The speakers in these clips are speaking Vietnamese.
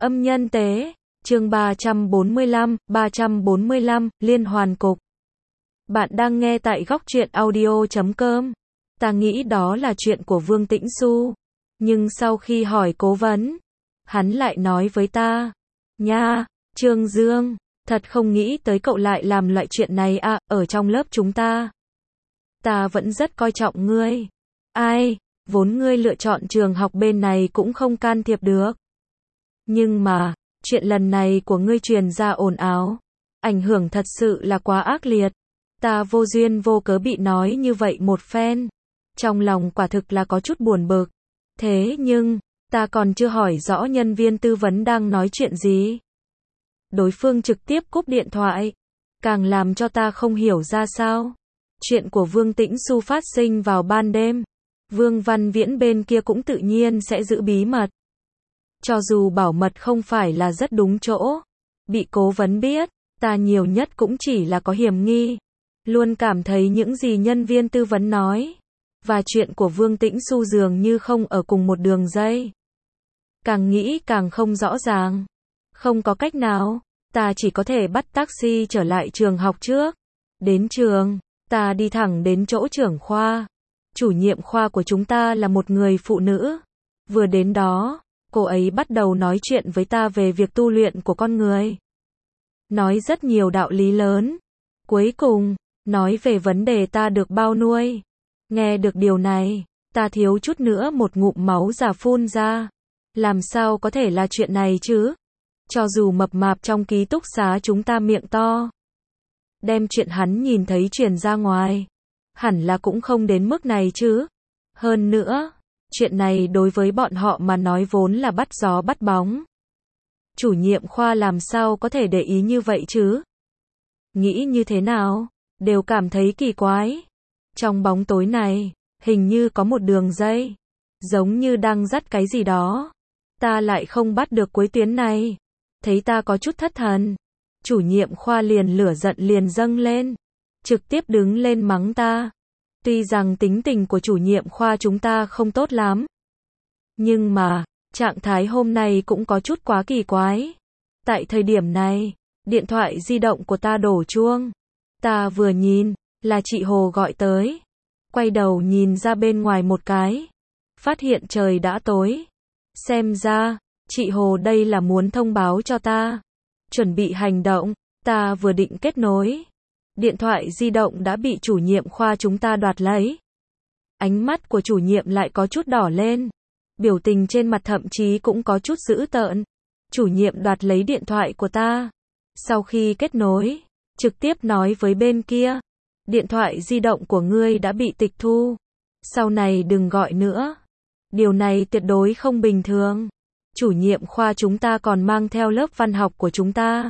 Âm nhân tế, chương 345, liên hoàn cục. Bạn đang nghe tại góc truyện audio.com. Ta nghĩ đó là chuyện của Vương Tĩnh Xu. Nhưng sau khi hỏi cố vấn, hắn lại nói với ta. Nha, Trương Dương, thật không nghĩ tới cậu lại làm loại chuyện này à, ở trong lớp chúng ta. Ta vẫn rất coi trọng ngươi. Ai, vốn ngươi lựa chọn trường học bên này cũng không can thiệp được. Nhưng mà, chuyện lần này của ngươi truyền ra ồn ào, ảnh hưởng thật sự là quá ác liệt. Ta vô duyên vô cớ bị nói như vậy một phen. Trong lòng quả thực là có chút buồn bực. Thế nhưng, ta còn chưa hỏi rõ nhân viên tư vấn đang nói chuyện gì. Đối phương trực tiếp cúp điện thoại. Càng làm cho ta không hiểu ra sao. Chuyện của Vương Tĩnh Xu phát sinh vào ban đêm. Vương Văn Viễn bên kia cũng tự nhiên sẽ giữ bí mật. Cho dù bảo mật không phải là rất đúng chỗ. Bị cố vấn biết, ta nhiều nhất cũng chỉ là có hiểm nghi. Luôn cảm thấy những gì nhân viên tư vấn nói. Và chuyện của Vương Tĩnh Xu dường như không ở cùng một đường dây. Càng nghĩ càng không rõ ràng. Không có cách nào, ta chỉ có thể bắt taxi trở lại trường học trước. Đến trường, ta đi thẳng đến chỗ trưởng khoa. Chủ nhiệm khoa của chúng ta là một người phụ nữ. Vừa đến đó, cô ấy bắt đầu nói chuyện với ta về việc tu luyện của con người. Nói rất nhiều đạo lý lớn. Cuối cùng, nói về vấn đề ta được bao nuôi. Nghe được điều này, ta thiếu chút nữa một ngụm máu già phun ra. Làm sao có thể là chuyện này chứ? Cho dù mập mạp trong ký túc xá chúng ta miệng to. Đem chuyện hắn nhìn thấy truyền ra ngoài. Hẳn là cũng không đến mức này chứ. Hơn nữa, chuyện này đối với bọn họ mà nói vốn là bắt gió bắt bóng. Chủ nhiệm khoa làm sao có thể để ý như vậy chứ? Nghĩ như thế nào? Đều cảm thấy kỳ quái. Trong bóng tối này, hình như có một đường dây. Giống như đang dắt cái gì đó. Ta lại không bắt được cuối tuyến này. Thấy ta có chút thất thần. Chủ nhiệm khoa liền lửa giận liền dâng lên. Trực tiếp đứng lên mắng ta. Tuy rằng tính tình của chủ nhiệm khoa chúng ta không tốt lắm. Nhưng mà, trạng thái hôm nay cũng có chút quá kỳ quái. Tại thời điểm này, điện thoại di động của ta đổ chuông. Ta vừa nhìn, là chị Hồ gọi tới. Quay đầu nhìn ra bên ngoài một cái. Phát hiện trời đã tối. Xem ra, chị Hồ đây là muốn thông báo cho ta. Chuẩn bị hành động, ta vừa định kết nối. Điện thoại di động đã bị chủ nhiệm khoa chúng ta đoạt lấy. Ánh mắt của chủ nhiệm lại có chút đỏ lên. Biểu tình trên mặt thậm chí cũng có chút dữ tợn. Chủ nhiệm đoạt lấy điện thoại của ta. Sau khi kết nối, trực tiếp nói với bên kia. Điện thoại di động của ngươi đã bị tịch thu. Sau này đừng gọi nữa. Điều này tuyệt đối không bình thường. Chủ nhiệm khoa chúng ta còn mang theo lớp văn học của chúng ta.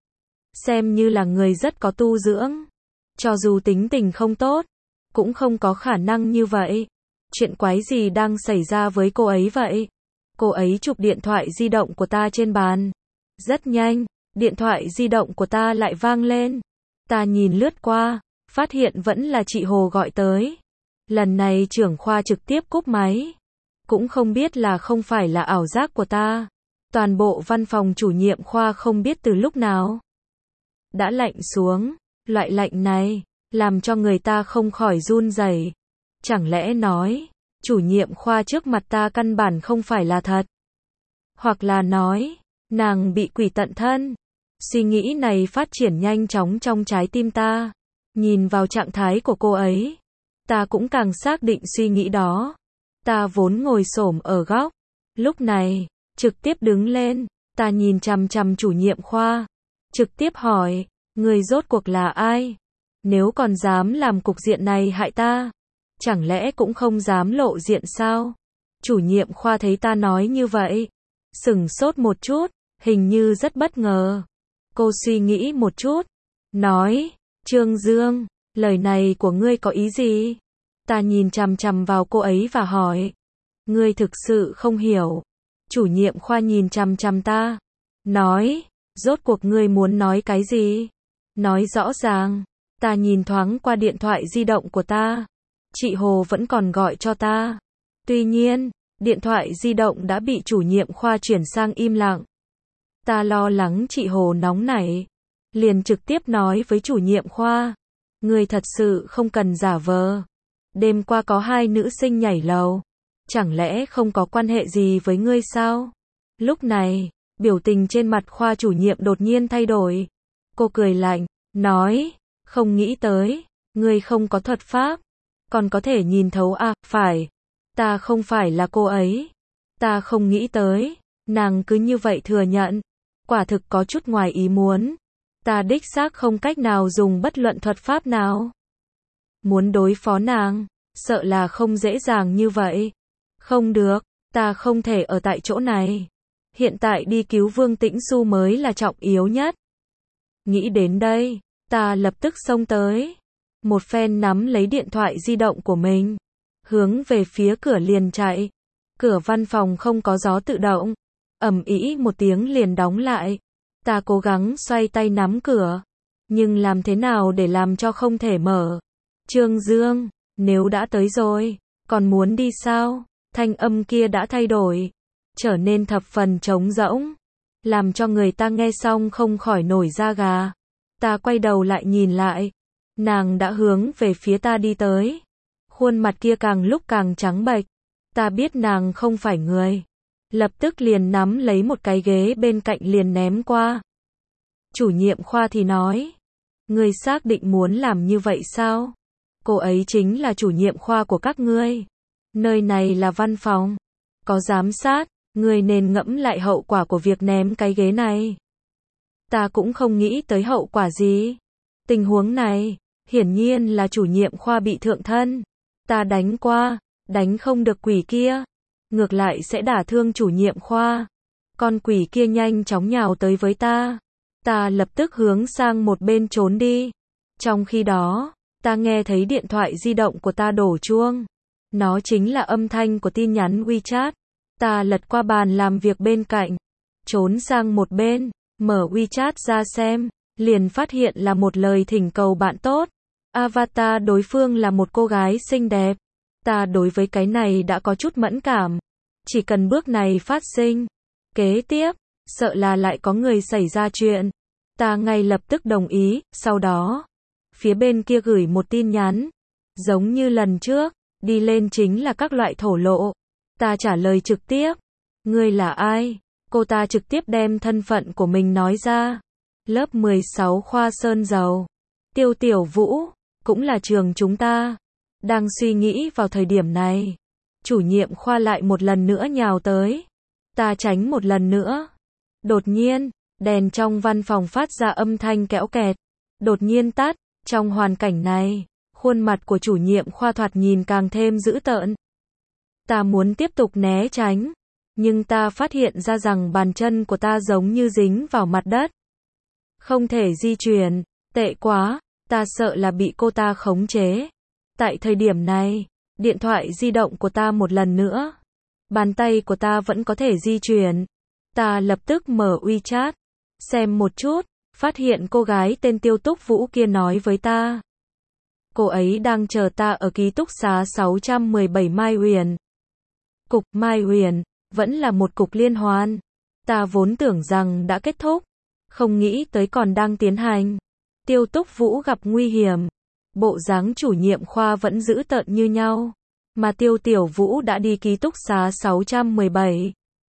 Xem như là người rất có tu dưỡng. Cho dù tính tình không tốt, cũng không có khả năng như vậy. Chuyện quái gì đang xảy ra với cô ấy vậy? Cô ấy chụp điện thoại di động của ta trên bàn. Rất nhanh, điện thoại di động của ta lại vang lên. Ta nhìn lướt qua, phát hiện vẫn là chị Hồ gọi tới. Lần này trưởng khoa trực tiếp cúp máy. Cũng không biết là không phải là ảo giác của ta. Toàn bộ văn phòng chủ nhiệm khoa không biết từ lúc nào đã lạnh xuống. Loại lạnh này, làm cho người ta không khỏi run rẩy. Chẳng lẽ nói, chủ nhiệm khoa trước mặt ta căn bản không phải là thật? Hoặc là nói, nàng bị quỷ tận thân? Suy nghĩ này phát triển nhanh chóng trong trái tim ta. Nhìn vào trạng thái của cô ấy, ta cũng càng xác định suy nghĩ đó. Ta vốn ngồi xổm ở góc. Lúc này, trực tiếp đứng lên, ta nhìn chằm chằm chủ nhiệm khoa. Trực tiếp hỏi, người rốt cuộc là ai? Nếu còn dám làm cục diện này hại ta, chẳng lẽ cũng không dám lộ diện sao? Chủ nhiệm khoa thấy ta nói như vậy, sửng sốt một chút, hình như rất bất ngờ. Cô suy nghĩ một chút, nói, Trương Dương, lời này của ngươi có ý gì? Ta nhìn chằm chằm vào cô ấy và hỏi, ngươi thực sự không hiểu. Chủ nhiệm khoa nhìn chằm chằm ta, nói, rốt cuộc ngươi muốn nói cái gì? Nói rõ ràng. Ta nhìn thoáng qua điện thoại di động của ta. Chị Hồ vẫn còn gọi cho ta. Tuy nhiên, điện thoại di động đã bị chủ nhiệm khoa chuyển sang im lặng. Ta lo lắng chị Hồ nóng nảy, liền trực tiếp nói với chủ nhiệm khoa, người thật sự không cần giả vờ. Đêm qua có 2 nữ sinh nhảy lầu, chẳng lẽ không có quan hệ gì với ngươi sao? Lúc này, biểu tình trên mặt khoa chủ nhiệm đột nhiên thay đổi. Cô cười lạnh, nói, không nghĩ tới, ngươi không có thuật pháp, còn có thể nhìn thấu à, phải, ta không phải là cô ấy. Ta không nghĩ tới, nàng cứ như vậy thừa nhận, quả thực có chút ngoài ý muốn. Ta đích xác không cách nào dùng bất luận thuật pháp nào. Muốn đối phó nàng, sợ là không dễ dàng như vậy. Không được, ta không thể ở tại chỗ này. Hiện tại đi cứu Vương Tĩnh Xu mới là trọng yếu nhất. Nghĩ đến đây, ta lập tức xông tới. Một phen nắm lấy điện thoại di động của mình, hướng về phía cửa liền chạy. Cửa văn phòng không có gió tự động, ầm ĩ một tiếng liền đóng lại. Ta cố gắng xoay tay nắm cửa, nhưng làm thế nào để làm cho không thể mở. Trương Dương, nếu đã tới rồi, còn muốn đi sao? Thanh âm kia đã thay đổi, trở nên thập phần trống rỗng, làm cho người ta nghe xong không khỏi nổi da gà. Ta quay đầu lại nhìn lại, nàng đã hướng về phía ta đi tới. Khuôn mặt kia càng lúc càng trắng bệch. Ta biết nàng không phải người. Lập tức liền nắm lấy một cái ghế bên cạnh liền ném qua. Chủ nhiệm khoa thì nói, ngươi xác định muốn làm như vậy sao? Cô ấy chính là chủ nhiệm khoa của các ngươi. Nơi này là văn phòng, có giám sát, ngươi nên ngẫm lại hậu quả của việc ném cái ghế này. Ta cũng không nghĩ tới hậu quả gì. Tình huống này, hiển nhiên là chủ nhiệm khoa bị thượng thân. Ta đánh qua, đánh không được quỷ kia, ngược lại sẽ đả thương chủ nhiệm khoa. Con quỷ kia nhanh chóng nhào tới với ta. Ta lập tức hướng sang một bên trốn đi. Trong khi đó, ta nghe thấy điện thoại di động của ta đổ chuông. Nó chính là âm thanh của tin nhắn WeChat. Ta lật qua bàn làm việc bên cạnh, trốn sang một bên, mở WeChat ra xem, liền phát hiện là một lời thỉnh cầu bạn tốt. Avatar đối phương là một cô gái xinh đẹp. Ta đối với cái này đã có chút mẫn cảm. Chỉ cần bước này phát sinh, kế tiếp, sợ là lại có người xảy ra chuyện. Ta ngay lập tức đồng ý, sau đó, phía bên kia gửi một tin nhắn. Giống như lần trước, đi lên chính là các loại thổ lộ. Ta trả lời trực tiếp. Ngươi là ai? Cô ta trực tiếp đem thân phận của mình nói ra. Lớp 16 khoa Sơn Dầu. Tiêu Tiểu Vũ, cũng là trường chúng ta. Đang suy nghĩ vào thời điểm này, chủ nhiệm khoa lại một lần nữa nhào tới. Ta tránh một lần nữa. Đột nhiên, đèn trong văn phòng phát ra âm thanh kéo kẹt. Đột nhiên tắt. Trong hoàn cảnh này, khuôn mặt của chủ nhiệm khoa thoạt nhìn càng thêm dữ tợn. Ta muốn tiếp tục né tránh, nhưng ta phát hiện ra rằng bàn chân của ta giống như dính vào mặt đất. Không thể di chuyển, tệ quá, ta sợ là bị cô ta khống chế. Tại thời điểm này, điện thoại di động của ta một lần nữa. Bàn tay của ta vẫn có thể di chuyển. Ta lập tức mở WeChat, xem một chút, phát hiện cô gái tên Tiêu Túc Vũ kia nói với ta. Cô ấy đang chờ ta ở ký túc xá 617 Mai Huyền. Cục Mai Huyền, vẫn là một cục liên hoan. Ta vốn tưởng rằng đã kết thúc, không nghĩ tới còn đang tiến hành. Tiêu Túc Vũ gặp nguy hiểm. Bộ dáng chủ nhiệm khoa vẫn giữ tợn như nhau. Mà Tiêu Tiểu Vũ đã đi ký túc xá 617.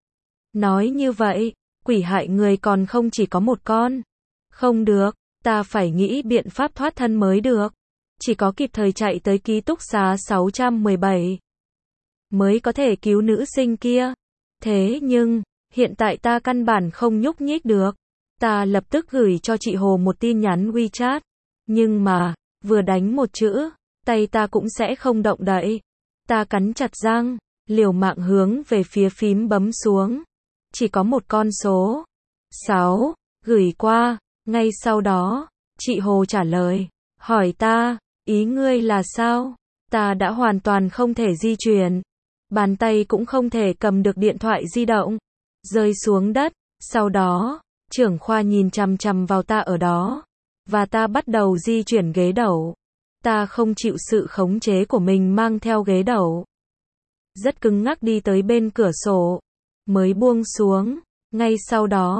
Nói như vậy, quỷ hại người còn không chỉ có một con. Không được, ta phải nghĩ biện pháp thoát thân mới được. Chỉ có kịp thời chạy tới ký túc xá 617. Mới có thể cứu nữ sinh kia. Thế nhưng, hiện tại ta căn bản không nhúc nhích được. Ta lập tức gửi cho chị Hồ một tin nhắn WeChat. Nhưng mà, vừa đánh một chữ, tay ta cũng sẽ không động đậy. Ta cắn chặt răng, liều mạng hướng về phía phím bấm xuống. Chỉ có một con số. 6, gửi qua. Ngay sau đó, chị Hồ trả lời. Hỏi ta, ý ngươi là sao? Ta đã hoàn toàn không thể di chuyển. Bàn tay cũng không thể cầm được điện thoại di động. Rơi xuống đất. Sau đó, trưởng khoa nhìn chằm chằm vào ta ở đó. Và ta bắt đầu di chuyển ghế đẩu. Ta không chịu sự khống chế của mình mang theo ghế đẩu. Rất cứng ngắc đi tới bên cửa sổ. Mới buông xuống. Ngay sau đó,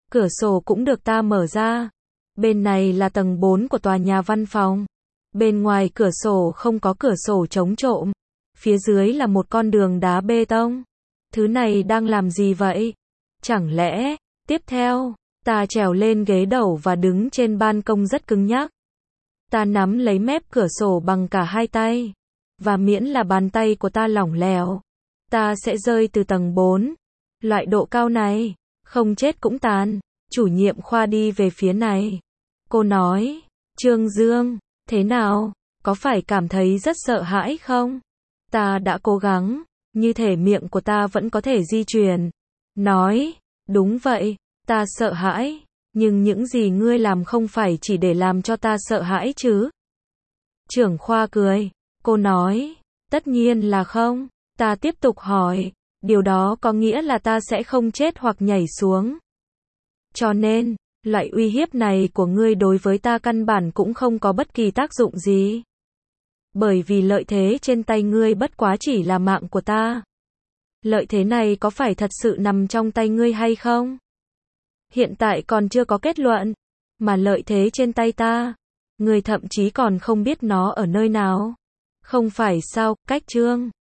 Cửa sổ cũng được ta mở ra. Bên này là tầng 4 của tòa nhà văn phòng. Bên ngoài cửa sổ không có cửa sổ chống trộm. Phía dưới là một con đường đá bê tông. Thứ này đang làm gì vậy? Chẳng lẽ, tiếp theo, ta trèo lên ghế đầu và đứng trên ban công rất cứng nhắc. Ta nắm lấy mép cửa sổ bằng cả hai tay. Và miễn là bàn tay của ta lỏng lẻo, ta sẽ rơi từ tầng 4. Loại độ cao này, không chết cũng tàn. Chủ nhiệm khoa đi về phía này. Cô nói, Trương Dương, thế nào? Có phải cảm thấy rất sợ hãi không? Ta đã cố gắng, như thể miệng của ta vẫn có thể di chuyển. Nói, đúng vậy, ta sợ hãi. Nhưng những gì ngươi làm không phải chỉ để làm cho ta sợ hãi chứ? Trưởng khoa cười. Cô nói, tất nhiên là không. Ta tiếp tục hỏi, điều đó có nghĩa là ta sẽ không chết hoặc nhảy xuống. Cho nên, loại uy hiếp này của ngươi đối với ta căn bản cũng không có bất kỳ tác dụng gì. Bởi vì lợi thế trên tay ngươi bất quá chỉ là mạng của ta. Lợi thế này có phải thật sự nằm trong tay ngươi hay không? Hiện tại còn chưa có kết luận. Mà lợi thế trên tay ta, ngươi thậm chí còn không biết nó ở nơi nào. Không phải sao, Cách Trương?